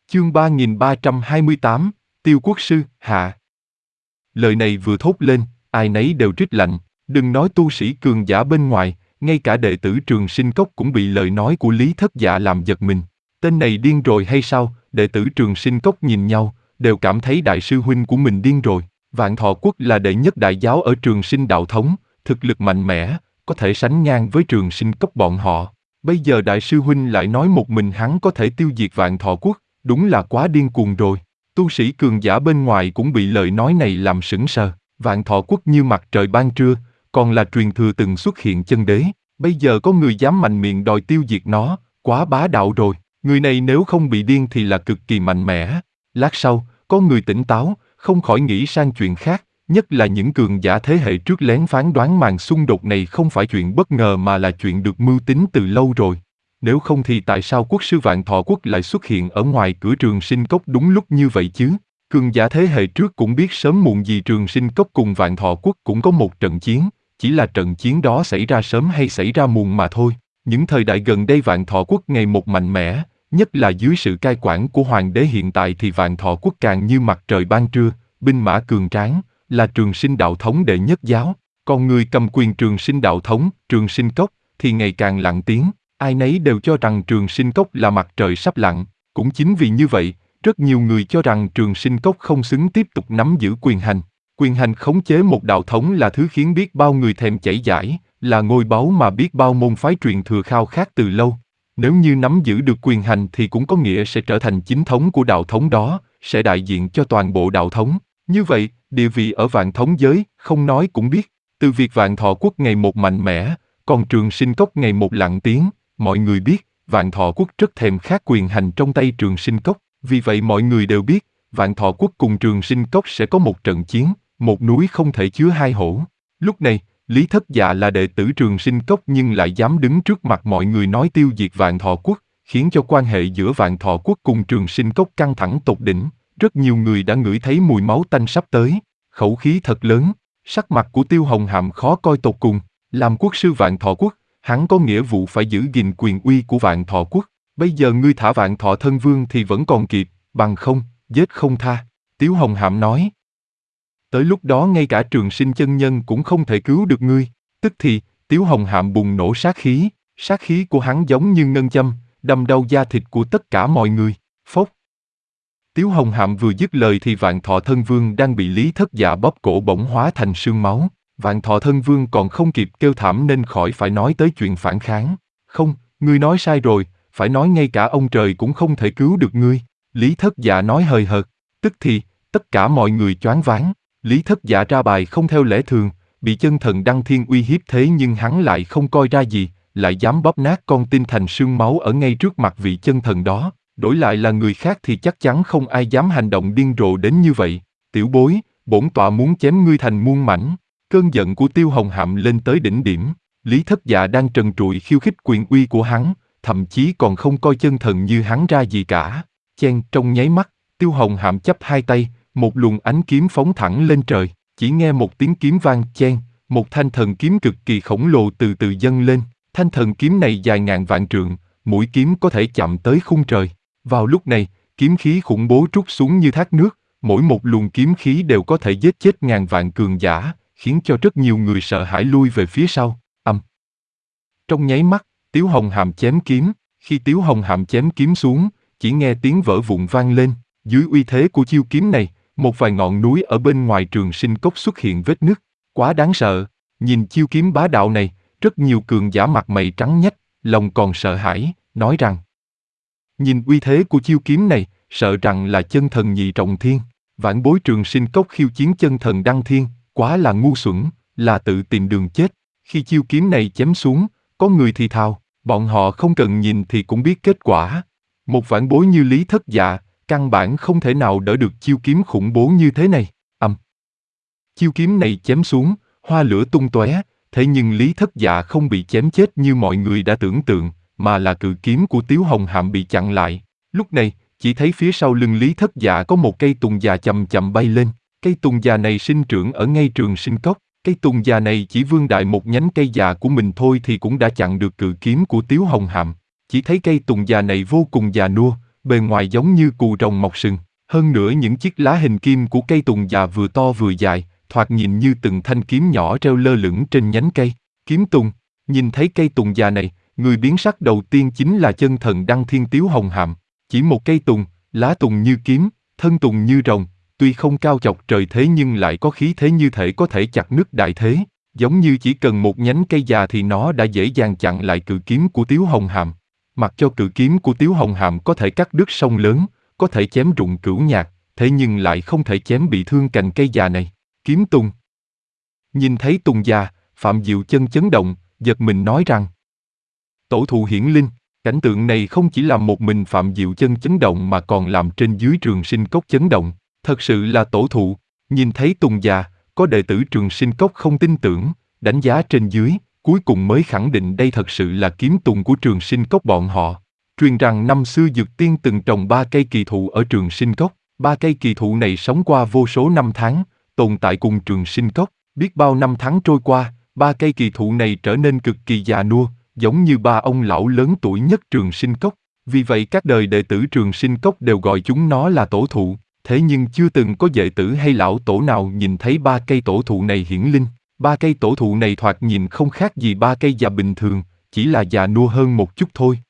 Chương 3328, Tiêu Quốc Sư, hạ. Lời này vừa thốt lên, ai nấy đều rít lạnh, đừng nói tu sĩ cường giả bên ngoài, ngay cả đệ tử Trường Sinh Cốc cũng bị lời nói của Lý Thất Dạ làm giật mình. Tên này điên rồi hay sao? Đệ tử Trường Sinh Cốc nhìn nhau, đều cảm thấy đại sư huynh của mình điên rồi. Vạn Thọ Quốc là đệ nhất đại giáo ở Trường Sinh đạo thống, thực lực mạnh mẽ, có thể sánh ngang với Trường Sinh Cốc bọn họ. Bây giờ đại sư huynh lại nói một mình hắn có thể tiêu diệt Vạn Thọ Quốc, đúng là quá điên cuồng rồi. Tu sĩ cường giả bên ngoài cũng bị lời nói này làm sững sờ. Vạn Thọ Quốc như mặt trời ban trưa, còn là truyền thừa từng xuất hiện chân đế. Bây giờ có người dám mạnh miệng đòi tiêu diệt nó, quá bá đạo rồi. Người này nếu không bị điên thì là cực kỳ mạnh mẽ. Lát sau, có người tỉnh táo, không khỏi nghĩ sang chuyện khác, nhất là những cường giả thế hệ trước lén phán đoán màn xung đột này không phải chuyện bất ngờ mà là chuyện được mưu tính từ lâu rồi. Nếu không thì tại sao quốc sư Vạn Thọ Quốc lại xuất hiện ở ngoài cửa Trường Sinh Cốc đúng lúc như vậy chứ? Cường giả thế hệ trước cũng biết sớm muộn gì Trường Sinh Cốc cùng Vạn Thọ Quốc cũng có một trận chiến, chỉ là trận chiến đó xảy ra sớm hay xảy ra muộn mà thôi. Những thời đại gần đây Vạn Thọ Quốc ngày một mạnh mẽ, nhất là dưới sự cai quản của Hoàng đế hiện tại thì Vạn Thọ Quốc càng như mặt trời ban trưa, binh mã cường tráng, là Trường Sinh đạo thống đệ nhất giáo. Còn người cầm quyền Trường Sinh đạo thống, Trường Sinh Cốc, thì ngày càng lặng tiếng. Ai nấy đều cho rằng Trường Sinh Cốc là mặt trời sắp lặn. Cũng chính vì như vậy, rất nhiều người cho rằng Trường Sinh Cốc không xứng tiếp tục nắm giữ quyền hành. Quyền hành khống chế một đạo thống là thứ khiến biết bao người thèm chảy dãi, là ngôi báu mà biết bao môn phái truyền thừa khao khát từ lâu. Nếu như nắm giữ được quyền hành thì cũng có nghĩa sẽ trở thành chính thống của đạo thống đó, sẽ đại diện cho toàn bộ đạo thống. Như vậy, địa vị ở vạn thống giới, không nói cũng biết. Từ việc Vạn Thọ Quốc ngày một mạnh mẽ, còn Trường Sinh Cốc ngày một lặng tiếng, mọi người biết, Vạn Thọ Quốc rất thèm khát quyền hành trong tay Trường Sinh Cốc. Vì vậy mọi người đều biết, Vạn Thọ Quốc cùng Trường Sinh Cốc sẽ có một trận chiến, một núi không thể chứa hai hổ. Lúc này, Lý Thất Dạ là đệ tử Trường Sinh Cốc nhưng lại dám đứng trước mặt mọi người nói tiêu diệt Vạn Thọ Quốc, khiến cho quan hệ giữa Vạn Thọ Quốc cùng Trường Sinh Cốc căng thẳng tột đỉnh. Rất nhiều người đã ngửi thấy mùi máu tanh sắp tới, khẩu khí thật lớn. Sắc mặt của Tiêu Hồng Hàm khó coi tột cùng. Làm quốc sư Vạn Thọ Quốc, hắn có nghĩa vụ phải giữ gìn quyền uy của Vạn Thọ Quốc. Bây giờ ngươi thả Vạn Thọ Thân Vương thì vẫn còn kịp, bằng không, giết không tha. Tiêu Hồng Hàm nói. Tới lúc đó ngay cả Trường Sinh chân nhân cũng không thể cứu được ngươi. Tức thì, Tiêu Hồng Hàm bùng nổ sát khí của hắn giống như ngân châm, đâm đau da thịt của tất cả mọi người. Phốc. Tiêu Hồng Hàm vừa dứt lời thì Vạn Thọ Thân Vương đang bị Lý Thất Dạ bóp cổ bỗng hóa thành sương máu. Vạn Thọ Thân Vương còn không kịp kêu thảm nên khỏi phải nói tới chuyện phản kháng. Không, ngươi nói sai rồi, phải nói ngay cả ông trời cũng không thể cứu được ngươi. Lý Thất Dạ nói hời hợt. Tức thì, tất cả mọi người choáng váng. Lý Thất Dạ ra bài không theo lẽ thường, bị chân thần Đăng Thiên uy hiếp thế nhưng hắn lại không coi ra gì, lại dám bóp nát con tin thành sương máu ở ngay trước mặt vị chân thần đó. Đổi lại là người khác thì chắc chắn không ai dám hành động điên rồ đến như vậy. Tiểu bối, bổn tọa muốn chém ngươi thành muôn mảnh. Cơn giận của Tiêu Hồng Hàm lên tới đỉnh điểm. Lý Thất Dạ đang trần trụi khiêu khích quyền uy của hắn, thậm chí còn không coi chân thần như hắn ra gì cả. Chen, trong nháy mắt, Tiêu Hồng Hàm chắp hai tay, một luồng ánh kiếm phóng thẳng lên trời. Chỉ nghe một tiếng kiếm vang chen, một thanh thần kiếm cực kỳ khổng lồ từ từ dâng lên. Thanh thần kiếm này dài ngàn vạn trượng, mũi kiếm có thể chạm tới khung trời. Vào lúc này, kiếm khí khủng bố trút xuống như thác nước, mỗi một luồng kiếm khí đều có thể giết chết ngàn vạn cường giả, khiến cho rất nhiều người sợ hãi lui về phía sau. Trong nháy mắt, Tiếu Hồng Hàm chém kiếm, khi Tiếu Hồng Hàm chém kiếm xuống, chỉ nghe tiếng vỡ vụn vang lên. Dưới uy thế của chiêu kiếm này, một vài ngọn núi ở bên ngoài Trường Sinh Cốc xuất hiện vết nứt, quá đáng sợ. Nhìn chiêu kiếm bá đạo này, rất nhiều cường giả mặt mày trắng nhách, lòng còn sợ hãi, nói rằng nhìn uy thế của chiêu kiếm này, sợ rằng là chân thần nhị trọng thiên. Vãn bối Trường Sinh Cốc khiêu chiến chân thần Đăng Thiên, quá là ngu xuẩn, là tự tìm đường chết. Khi chiêu kiếm này chém xuống, có người thì thào, bọn họ không cần nhìn thì cũng biết kết quả. Một vãn bối như Lý Thất Dạ, căn bản không thể nào đỡ được chiêu kiếm khủng bố như thế này. Chiêu kiếm này chém xuống, hoa lửa tung tóe, thế nhưng Lý Thất Dạ không bị chém chết như mọi người đã tưởng tượng, mà là cự kiếm của Tiếu Hồng Hàm bị chặn lại. Lúc này, chỉ thấy phía sau lưng Lý Thất Dạ có một cây tùng già chậm chậm bay lên. Cây tùng già này sinh trưởng ở ngay Trường Sinh Cốc. Cây tùng già này chỉ vươn đại một nhánh cây già của mình thôi thì cũng đã chặn được cự kiếm của Tiếu Hồng Hàm. Chỉ thấy cây tùng già này vô cùng già nua, bề ngoài giống như cù rồng mọc sừng. Hơn nữa những chiếc lá hình kim của cây tùng già vừa to vừa dài, thoạt nhìn như từng thanh kiếm nhỏ treo lơ lửng trên nhánh cây. Kiếm tùng. Nhìn thấy cây tùng già này, người biến sắc đầu tiên chính là chân thần Đăng Thiên Tiếu Hồng Hàm. Chỉ một cây tùng, lá tùng như kiếm, thân tùng như rồng, tuy không cao chọc trời thế nhưng lại có khí thế như thể có thể chặt nứt đại thế, giống như chỉ cần một nhánh cây già thì nó đã dễ dàng chặn lại cự kiếm của Tiếu Hồng Hàm. Mặc cho cự kiếm của Tiếu Hồng Hàm có thể cắt đứt sông lớn, có thể chém rụng cửu nhạc, thế nhưng lại không thể chém bị thương cành cây già này. Kiếm tùng. Nhìn thấy tùng già, Phạm Diệu Chân chấn động, giật mình nói rằng: Tổ thụ hiển linh. Cảnh tượng này không chỉ làm một mình Phạm Diệu Chân chấn động mà còn làm trên dưới Trường Sinh Cốc chấn động. Thật sự là tổ thụ. Nhìn thấy tùng già, có đệ tử Trường Sinh Cốc không tin tưởng, đánh giá trên dưới, cuối cùng mới khẳng định đây thật sự là kiếm tùng của Trường Sinh Cốc bọn họ. Truyền rằng năm xưa Dược Tiên từng trồng 3 cây kỳ thụ ở Trường Sinh Cốc. 3 cây kỳ thụ này sống qua vô số năm tháng, tồn tại cùng Trường Sinh Cốc. Biết bao năm tháng trôi qua, 3 cây kỳ thụ này trở nên cực kỳ già nua, giống như 3 ông lão lớn tuổi nhất Trường Sinh Cốc. Vì vậy các đời đệ tử Trường Sinh Cốc đều gọi chúng nó là tổ thụ. Thế nhưng chưa từng có đệ tử hay lão tổ nào nhìn thấy 3 cây tổ thụ này hiển linh. 3 cây tổ thụ này thoạt nhìn không khác gì 3 cây già bình thường, chỉ là già nua hơn một chút thôi.